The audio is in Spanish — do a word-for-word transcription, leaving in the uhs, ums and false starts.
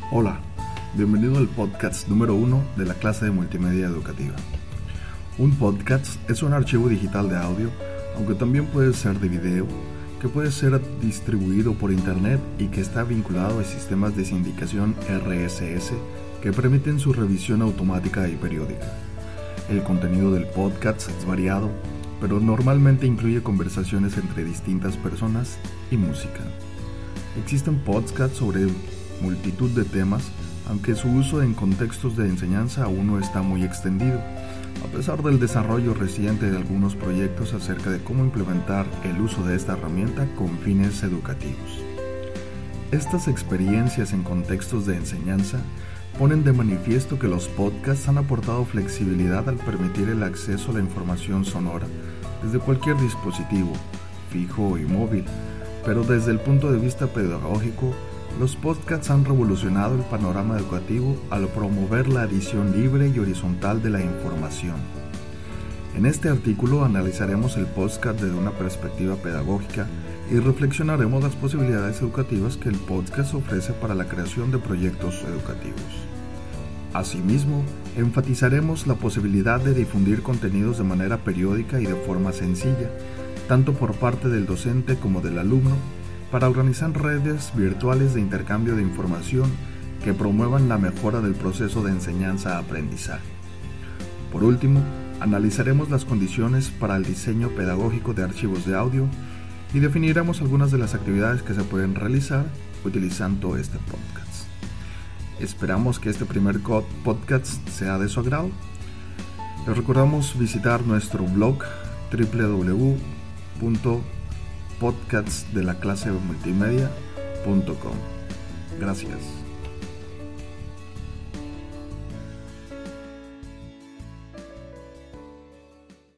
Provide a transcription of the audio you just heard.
Hola, bienvenido al podcast número uno de la clase de multimedia educativa. Un podcast es un archivo digital de audio, aunque también puede ser de video, que puede ser distribuido por internet y que está vinculado a sistemas de sindicación R S S que permiten su revisión automática y periódica. El contenido del podcast es variado, pero normalmente incluye conversaciones entre distintas personas y música. Existen podcasts sobre multitud de temas, aunque su uso en contextos de enseñanza aún no está muy extendido, a pesar del desarrollo reciente de algunos proyectos acerca de cómo implementar el uso de esta herramienta con fines educativos. Estas experiencias en contextos de enseñanza ponen de manifiesto que los podcasts han aportado flexibilidad al permitir el acceso a la información sonora desde cualquier dispositivo, fijo y móvil, pero desde el punto de vista pedagógico, los podcasts han revolucionado el panorama educativo al promover la adición libre y horizontal de la información. En este artículo analizaremos el podcast desde una perspectiva pedagógica y reflexionaremos las posibilidades educativas que el podcast ofrece para la creación de proyectos educativos. Asimismo, enfatizaremos la posibilidad de difundir contenidos de manera periódica y de forma sencilla, tanto por parte del docente como del alumno, para organizar redes virtuales de intercambio de información que promuevan la mejora del proceso de enseñanza-aprendizaje. Por último, analizaremos las condiciones para el diseño pedagógico de archivos de audio y definiremos algunas de las actividades que se pueden realizar utilizando este podcast. Esperamos que este primer podcast sea de su agrado. Les recordamos visitar nuestro blog doble u doble u doble u punto podcasts de la clase multimedia punto com. Gracias.